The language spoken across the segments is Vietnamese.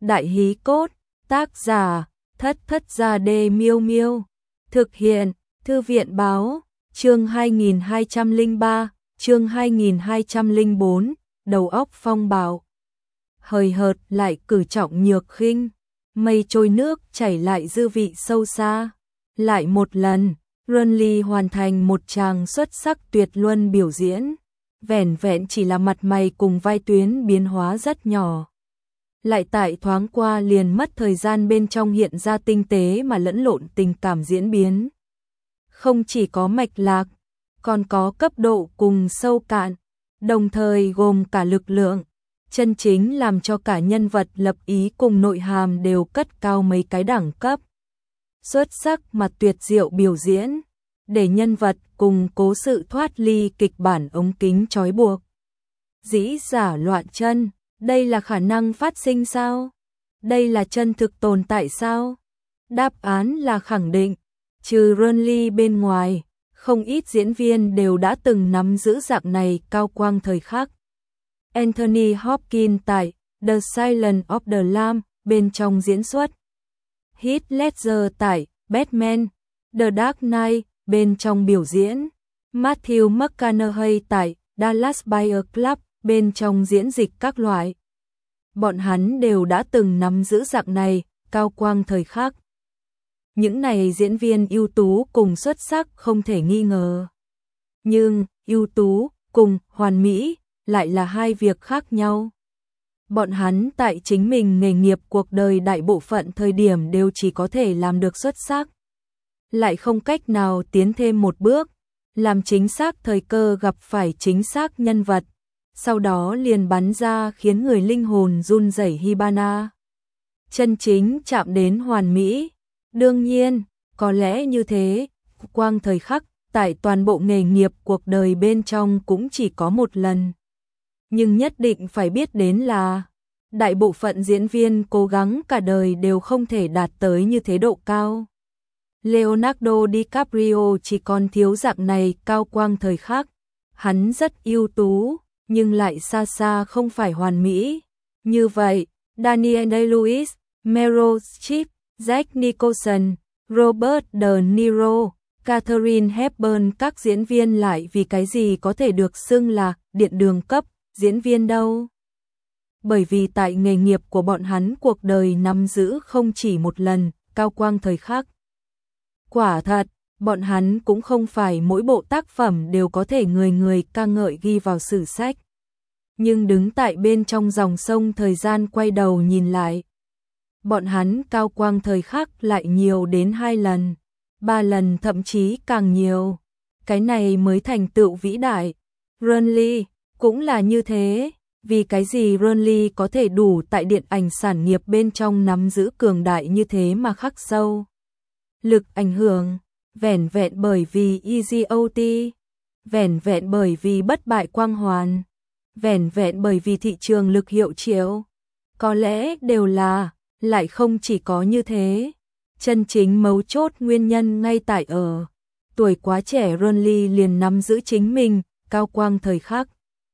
Đại hí cốt, tác giả, Thất Thất Gia Đê Miêu Miêu. Thực hiện, Thư viện báo, chương 2203, chương 2204, đầu óc phong bạo. Hời hợt lại cử trọng nhược khinh, mây trôi nước chảy lại dư vị sâu xa. Lại một lần, Runly hoàn thành một tràng xuất sắc tuyệt luân biểu diễn. Vẻn vẹn chỉ là mặt mày cùng vai tuyến biến hóa rất nhỏ. Lại tại thoáng qua liền mất thời gian bên trong hiện ra tinh tế mà lẫn lộn tình cảm diễn biến. Không chỉ có mạch lạc, còn có cấp độ cùng sâu cạn, đồng thời gồm cả lực lượng, chân chính làm cho cả nhân vật lập ý cùng nội hàm đều cất cao mấy cái đẳng cấp. Xuất sắc mà tuyệt diệu biểu diễn, để nhân vật cùng cố sự thoát ly kịch bản ống kính trói buộc. Dĩ giả loạn chân, đây là khả năng phát sinh sao? Đây là chân thực tồn tại sao? Đáp án là khẳng định, trừ Runly bên ngoài, không ít diễn viên đều đã từng nắm giữ dạng này cao quang thời khắc. Anthony Hopkins tại The Silence of the Lambs bên trong diễn xuất. Heath Ledger tại Batman, The Dark Knight bên trong biểu diễn. Matthew McConaughey tại Dallas Buyers Club bên trong diễn dịch các loại. Bọn hắn đều đã từng nắm giữ dạng này, cao quang thời khắc. Những này diễn viên ưu tú cùng xuất sắc không thể nghi ngờ. Nhưng, ưu tú cùng hoàn mỹ lại là hai việc khác nhau. Bọn hắn tại chính mình nghề nghiệp cuộc đời đại bộ phận thời điểm đều chỉ có thể làm được xuất sắc. Lại không cách nào tiến thêm một bước, làm chính xác thời cơ gặp phải chính xác nhân vật. Sau đó liền bắn ra khiến người linh hồn run rẩy Hibana. Chân chính chạm đến hoàn mỹ. Đương nhiên, có lẽ như thế, quang thời khắc tại toàn bộ nghề nghiệp cuộc đời bên trong cũng chỉ có một lần. Nhưng nhất định phải biết đến là, đại bộ phận diễn viên cố gắng cả đời đều không thể đạt tới như thế độ cao. Leonardo DiCaprio chỉ còn thiếu dạng này cao quang thời khắc. Hắn rất ưu tú, nhưng lại xa xa không phải hoàn mỹ. Như vậy, Daniel Day-Lewis, Meryl Streep, Jack Nicholson, Robert De Niro, Katharine Hepburn, các diễn viên lại vì cái gì có thể được xưng là điện đường cấp diễn viên đâu? Bởi vì tại nghề nghiệp của bọn hắn cuộc đời nắm giữ không chỉ một lần cao quang thời khắc. Quả thật, bọn hắn cũng không phải mỗi bộ tác phẩm đều có thể người người ca ngợi ghi vào sử sách. Nhưng đứng tại bên trong dòng sông thời gian quay đầu nhìn lại, bọn hắn cao quang thời khắc lại nhiều đến 2 lần, 3 lần thậm chí càng nhiều. Cái này mới thành tựu vĩ đại. Runly cũng là như thế. Vì cái gì Runly có thể đủ tại điện ảnh sản nghiệp bên trong nắm giữ cường đại như thế mà khắc sâu lực ảnh hưởng, vẻn vẹn bởi vì Easy OT, vẻn vẹn bởi vì bất bại quang hoàn, vẻn vẹn bởi vì thị trường lực hiệu triệu. Có lẽ đều là, lại không chỉ có như thế. Chân chính mấu chốt nguyên nhân ngay tại ở tuổi quá trẻ Runly liền nắm giữ chính mình cao quang thời khắc.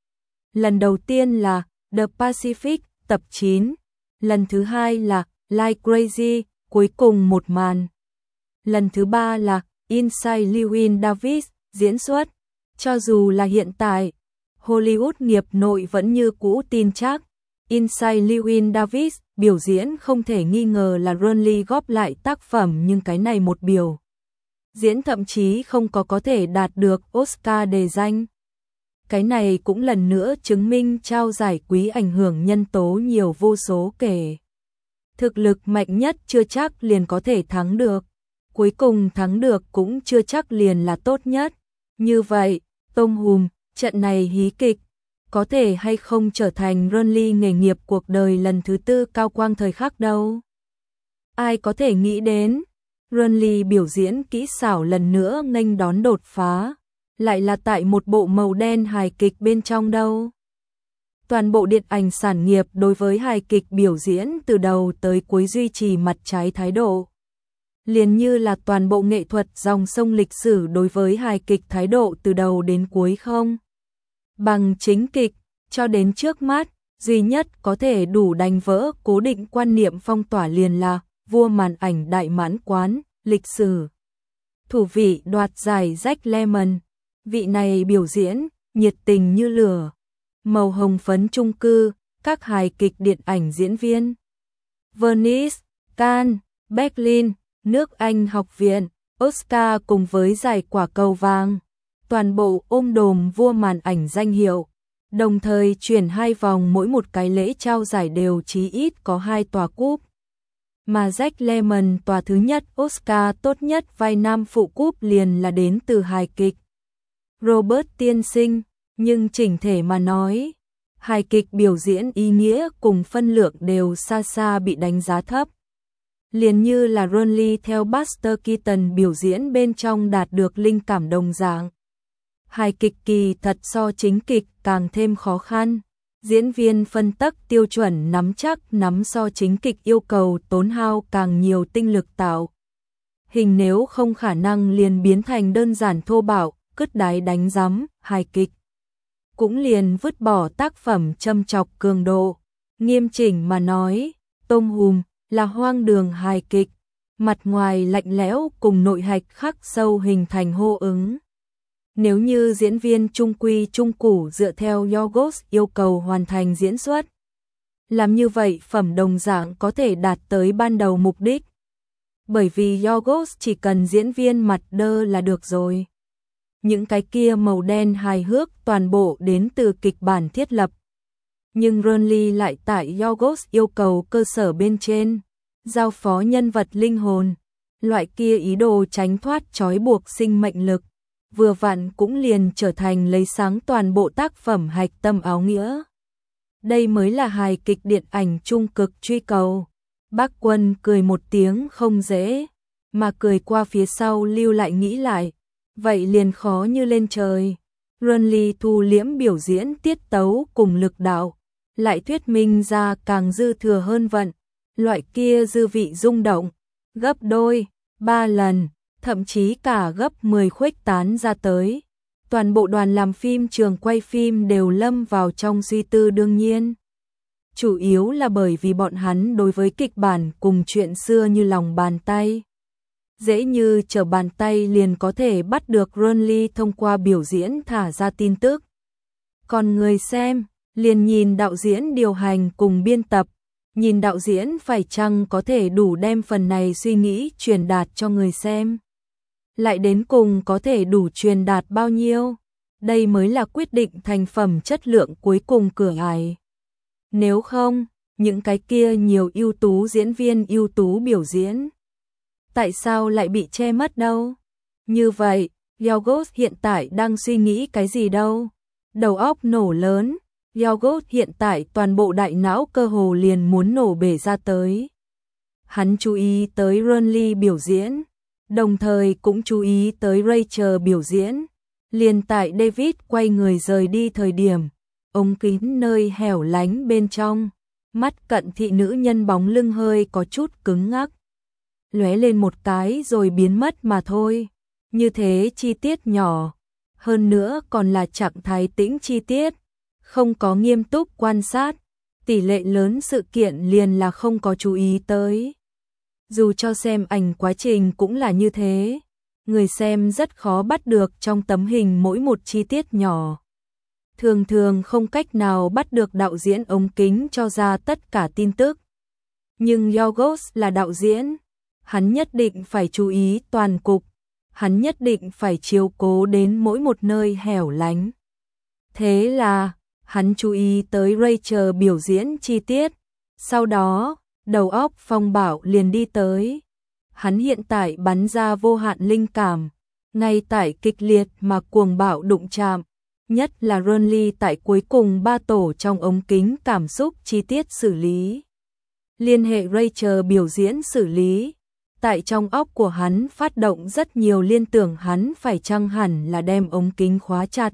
Lần đầu tiên là The Pacific tập 9, lần thứ hai là Like Crazy, cuối cùng một màn. Lần thứ ba là Inside Llewyn Davis diễn xuất. Cho dù là hiện tại, Hollywood nghiệp nội vẫn như cũ tin chắc, Inside Llewyn Davis biểu diễn không thể nghi ngờ là Runly góp lại tác phẩm, nhưng cái này một biểu diễn thậm chí không có thể đạt được Oscar đề danh. Cái này cũng lần nữa chứng minh trao giải quý ảnh hưởng nhân tố nhiều vô số kể. Thực lực mạnh nhất chưa chắc liền có thể thắng được, cuối cùng thắng được cũng chưa chắc liền là tốt nhất. Như vậy, Tom Hùm, trận này hí kịch, có thể hay không trở thành Runly nghề nghiệp cuộc đời lần thứ 4 cao quang thời khắc đâu? Ai có thể nghĩ đến, Runly biểu diễn kỹ xảo lần nữa nghênh đón đột phá, lại là tại một bộ màu đen hài kịch bên trong đâu. Toàn bộ điện ảnh sản nghiệp đối với hài kịch biểu diễn từ đầu tới cuối duy trì mặt trái thái độ. Liền như là toàn bộ nghệ thuật dòng sông lịch sử đối với hài kịch thái độ từ đầu đến cuối không bằng chính kịch. Cho đến trước mắt, duy nhất có thể đủ đánh vỡ cố định quan niệm phong tỏa liền là vua màn ảnh Đại Mãn Quán, lịch sử. Thủ vị đoạt giải Jack Lemmon, vị này biểu diễn, nhiệt tình như lửa. Màu hồng phấn chung cư, các hài kịch điện ảnh diễn viên. Venice, Cannes, Berlin, nước Anh học viện, Oscar cùng với giải Quả Cầu Vàng. Toàn bộ ôm đồm vua màn ảnh danh hiệu. Đồng thời chuyển 2 vòng mỗi một cái lễ trao giải đều chí ít có 2 tòa cúp. Mà Jack Lemmon tòa thứ nhất Oscar tốt nhất vai nam phụ cúp liền là đến từ hài kịch Robert Tiên Sinh, nhưng chỉnh thể mà nói, hài kịch biểu diễn ý nghĩa cùng phân lượng đều xa xa bị đánh giá thấp. Liền như là Ron Lee theo Buster Keaton biểu diễn bên trong đạt được linh cảm đồng dạng. Hài kịch kỳ thật so chính kịch càng thêm khó khăn. Diễn viên phân tắc tiêu chuẩn nắm chắc nắm so chính kịch yêu cầu tốn hao càng nhiều tinh lực tạo. Hình nếu không khả năng liền biến thành đơn giản thô bạo, cứt đáy đánh giấm, hài kịch. Cũng liền vứt bỏ tác phẩm châm chọc cường độ. Nghiêm chỉnh mà nói, Tom Hùm là hoang đường hài kịch, mặt ngoài lạnh lẽo cùng nội hạch khắc sâu hình thành hô ứng. Nếu như diễn viên trung quy trung củ dựa theo Yorgos yêu cầu hoàn thành diễn xuất, làm như vậy phẩm đồng dạng có thể đạt tới ban đầu mục đích. Bởi vì Yorgos chỉ cần diễn viên mặt đơ là được rồi. Những cái kia màu đen hài hước toàn bộ đến từ kịch bản thiết lập. Nhưng Ron Lee lại tại Yorgos yêu cầu cơ sở bên trên, giao phó nhân vật linh hồn, loại kia ý đồ tránh thoát trói buộc sinh mệnh lực. Vừa vặn cũng liền trở thành lấy sáng toàn bộ tác phẩm hạch tâm áo nghĩa. Đây mới là hài kịch điện ảnh trung cực truy cầu. Bác Quân cười một tiếng không dễ, mà cười qua phía sau lưu lại nghĩ lại, vậy liền khó như lên trời. Ron Lee thu liễm biểu diễn tiết tấu cùng lực đạo, lại thuyết minh ra càng dư thừa hơn vận, loại kia dư vị rung động, gấp đôi, 3 lần. Thậm chí cả gấp 10 khuếch tán ra tới. Toàn bộ đoàn làm phim trường quay phim đều lâm vào trong suy tư đương nhiên. Chủ yếu là bởi vì bọn hắn đối với kịch bản cùng chuyện xưa như lòng bàn tay. Dễ như trở bàn tay liền có thể bắt được Ron Lee thông qua biểu diễn thả ra tin tức. Còn người xem, liền nhìn đạo diễn điều hành cùng biên tập. Nhìn đạo diễn phải chăng có thể đủ đem phần này suy nghĩ truyền đạt cho người xem. Lại đến cùng có thể đủ truyền đạt bao nhiêu, đây mới là quyết định thành phẩm chất lượng cuối cùng cửa ải. Nếu không, những cái kia nhiều ưu tú diễn viên ưu tú biểu diễn, tại sao lại bị che mất đâu? Như vậy, Yorgos hiện tại đang suy nghĩ cái gì đâu? Đầu óc nổ lớn, Yorgos hiện tại toàn bộ đại não cơ hồ liền muốn nổ bể ra tới. Hắn chú ý tới Ron Lee biểu diễn, đồng thời cũng chú ý tới Rachel biểu diễn. Liền tại David quay người rời đi thời điểm, ống kính nơi hẻo lánh bên trong, mắt cận thị nữ nhân bóng lưng hơi có chút cứng ngắc. Lóe lên một cái rồi biến mất mà thôi. Như thế chi tiết nhỏ, hơn nữa còn là trạng thái tĩnh chi tiết, không có nghiêm túc quan sát, tỷ lệ lớn sự kiện liền là không có chú ý tới. Dù cho xem ảnh quá trình cũng là như thế, người xem rất khó bắt được trong tấm hình mỗi một chi tiết nhỏ. Thường thường không cách nào bắt được đạo diễn ống kính cho ra tất cả tin tức. Nhưng Yorgos là đạo diễn, hắn nhất định phải chú ý toàn cục, hắn nhất định phải chiếu cố đến mỗi một nơi hẻo lánh. Thế là, hắn chú ý tới Rachel biểu diễn chi tiết, sau đó, đầu óc phong bạo liền đi tới. Hắn hiện tại bắn ra vô hạn linh cảm, ngay tại kịch liệt mà cuồng bạo đụng chạm, nhất là Ron Lee tại cuối cùng 3 tổ trong ống kính cảm xúc chi tiết xử lý. Liên hệ Rachel biểu diễn xử lý, tại trong óc của hắn phát động rất nhiều liên tưởng hắn phải chăng hẳn là đem ống kính khóa chặt.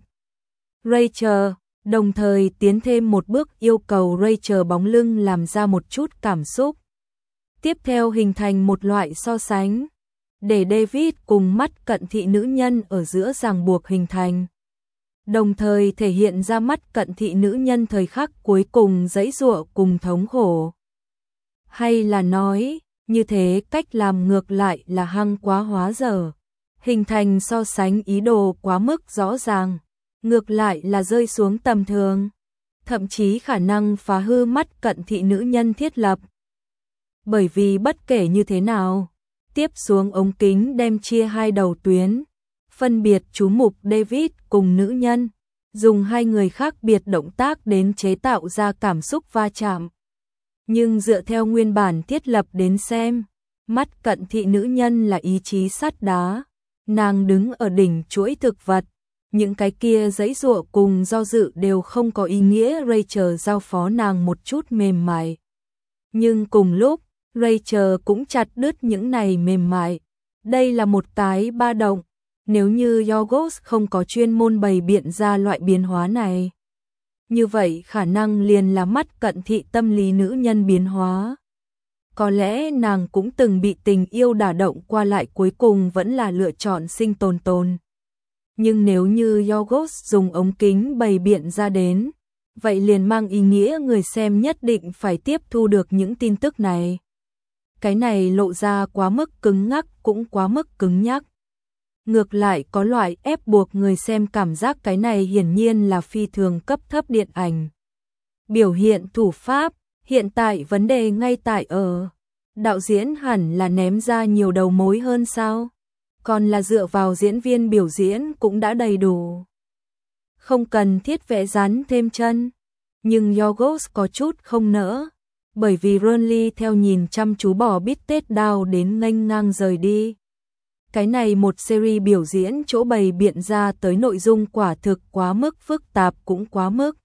Rachel, đồng thời tiến thêm một bước yêu cầu Rachel bóng lưng làm ra một chút cảm xúc. Tiếp theo hình thành một loại so sánh, để David cùng mắt cận thị nữ nhân ở giữa ràng buộc hình thành. đồng thời thể hiện ra mắt cận thị nữ nhân thời khắc cuối cùng giãy giụa cùng thống khổ. Hay là nói, như thế cách làm ngược lại là hăng quá hóa dở, hình thành so sánh ý đồ quá mức rõ ràng, ngược lại là rơi xuống tầm thường, thậm chí khả năng phá hư mắt cận thị nữ nhân thiết lập. Bởi vì bất kể như thế nào, tiếp xuống ống kính đem chia hai đầu tuyến, phân biệt chú mục David cùng nữ nhân, dùng hai người khác biệt động tác đến chế tạo ra cảm xúc va chạm. Nhưng dựa theo nguyên bản thiết lập đến xem, mắt cận thị nữ nhân là ý chí sắt đá, nàng đứng ở đỉnh chuỗi thực vật, những cái kia giãy giụa cùng do dự đều không có ý nghĩa Rachel giao phó nàng một chút mềm mại. Nhưng cùng lúc, Rachel cũng chặt đứt những này mềm mại. Đây là một cái ba động, nếu như Yorgos không có chuyên môn bày biện ra loại biến hóa này. Như vậy khả năng liền là mắt cận thị tâm lý nữ nhân biến hóa. Có lẽ nàng cũng từng bị tình yêu đả động qua lại cuối cùng vẫn là lựa chọn sinh tồn. Nhưng nếu như Yorgos dùng ống kính bày biện ra đến, vậy liền mang ý nghĩa người xem nhất định phải tiếp thu được những tin tức này. Cái này lộ ra quá mức cứng ngắc cũng quá mức cứng nhắc. Ngược lại có loại ép buộc người xem cảm giác cái này hiển nhiên là phi thường cấp thấp điện ảnh. Biểu hiện thủ pháp, hiện tại vấn đề ngay tại ở. Đạo diễn hẳn là ném ra nhiều đầu mối hơn sao? Còn là dựa vào diễn viên biểu diễn cũng đã đầy đủ. Không cần thiết vẽ rắn thêm chân. Nhưng Yorgos có chút không nỡ. Bởi vì Renly theo nhìn chăm chú bỏ bít tết đao đến nghênh ngang rời đi. Cái này một series biểu diễn chỗ bày biện ra tới nội dung quả thực quá mức phức tạp cũng quá mức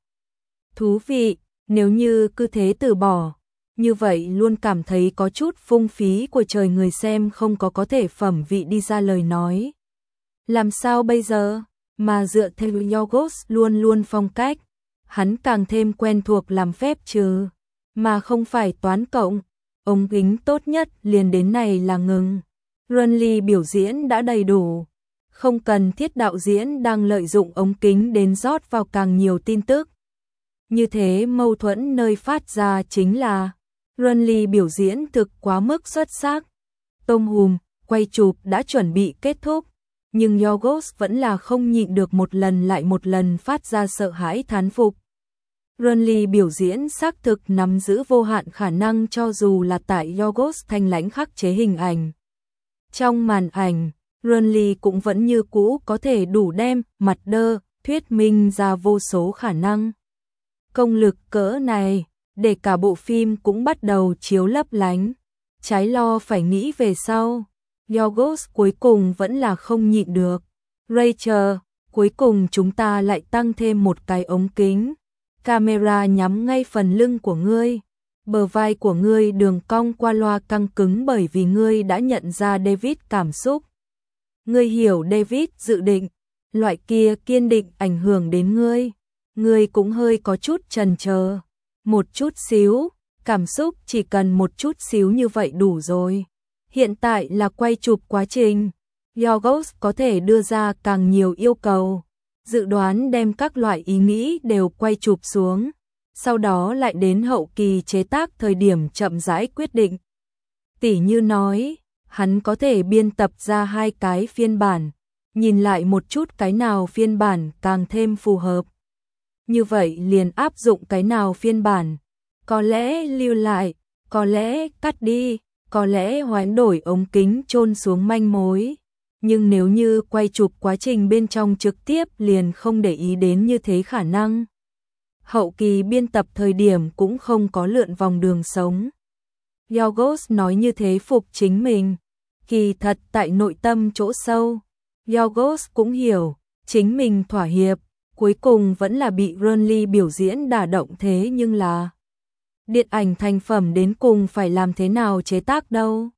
thú vị, nếu như cứ thế từ bỏ, như vậy luôn cảm thấy có chút phung phí của trời người xem không có thể phẩm vị đi ra lời nói. Làm sao bây giờ? Mà dựa theo Yorgos luôn luôn phong cách, hắn càng thêm quen thuộc làm phép trừ, mà không phải toán cộng, ống kính tốt nhất liền đến này là ngừng. Renly biểu diễn đã đầy đủ, không cần thiết đạo diễn đang lợi dụng ống kính đến rót vào càng nhiều tin tức. Như thế mâu thuẫn nơi phát ra chính là Renly biểu diễn thực quá mức xuất sắc. Tom Hùm, quay chụp đã chuẩn bị kết thúc, nhưng Yorgos vẫn là không nhịn được một lần lại một lần phát ra sợ hãi thán phục. Renly biểu diễn xác thực nắm giữ vô hạn khả năng cho dù là tại Yorgos thanh lãnh khắc chế hình ảnh. Trong màn ảnh, Renly cũng vẫn như cũ có thể đủ đem mặt đơ, thuyết minh ra vô số khả năng. Công lực cỡ này, để cả bộ phim cũng bắt đầu chiếu lấp lánh. Trái lo phải nghĩ về sau. Yorgos cuối cùng vẫn là không nhịn được. Rachel, cuối cùng chúng ta lại tăng thêm một cái ống kính. Camera nhắm ngay phần lưng của ngươi. Bờ vai của ngươi đường cong qua loa căng cứng bởi vì ngươi đã nhận ra David cảm xúc. Ngươi hiểu David dự định, loại kia kiên định ảnh hưởng đến ngươi. Ngươi cũng hơi có chút chần chờ. Một chút xíu, cảm xúc chỉ cần một chút xíu như vậy đủ rồi. Hiện tại là quay chụp quá trình. Yorgos có thể đưa ra càng nhiều yêu cầu. Dự đoán đem các loại ý nghĩ đều quay chụp xuống. Sau đó lại đến hậu kỳ chế tác thời điểm chậm rãi quyết định. Tỉ như nói, hắn có thể biên tập ra hai cái phiên bản, nhìn lại một chút cái nào phiên bản càng thêm phù hợp. Như vậy liền áp dụng cái nào phiên bản, có lẽ lưu lại, có lẽ cắt đi, có lẽ hoán đổi ống kính chôn xuống manh mối. Nhưng nếu như quay chụp quá trình bên trong trực tiếp liền không để ý đến như thế khả năng. Hậu kỳ biên tập thời điểm cũng không có lượn vòng đường sống. Yorgos nói như thế phục chính mình. Kỳ thật tại nội tâm chỗ sâu, Yorgos cũng hiểu, chính mình thỏa hiệp, cuối cùng vẫn là bị Renly biểu diễn đả động thế nhưng là điện ảnh thành phẩm đến cùng phải làm thế nào chế tác đâu.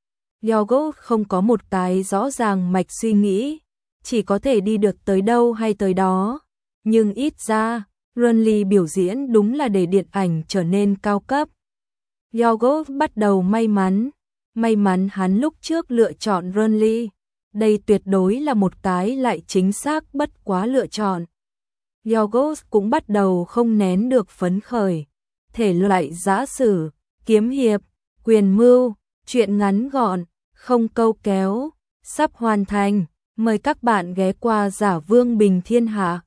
Yorgos không có một cái rõ ràng mạch suy nghĩ, chỉ có thể đi được tới đâu hay tới đó, nhưng ít ra Renly biểu diễn đúng là để điện ảnh trở nên cao cấp. Yorgos bắt đầu may mắn hắn lúc trước lựa chọn Renly. Đây tuyệt đối là một cái lại chính xác bất quá lựa chọn. Yorgos cũng bắt đầu không nén được phấn khởi. Thể loại giã sử, kiếm hiệp, quyền mưu, truyện ngắn gọn, không câu kéo, sắp hoàn thành. Mời các bạn ghé qua Giả Vương Bình Thiên Hạ.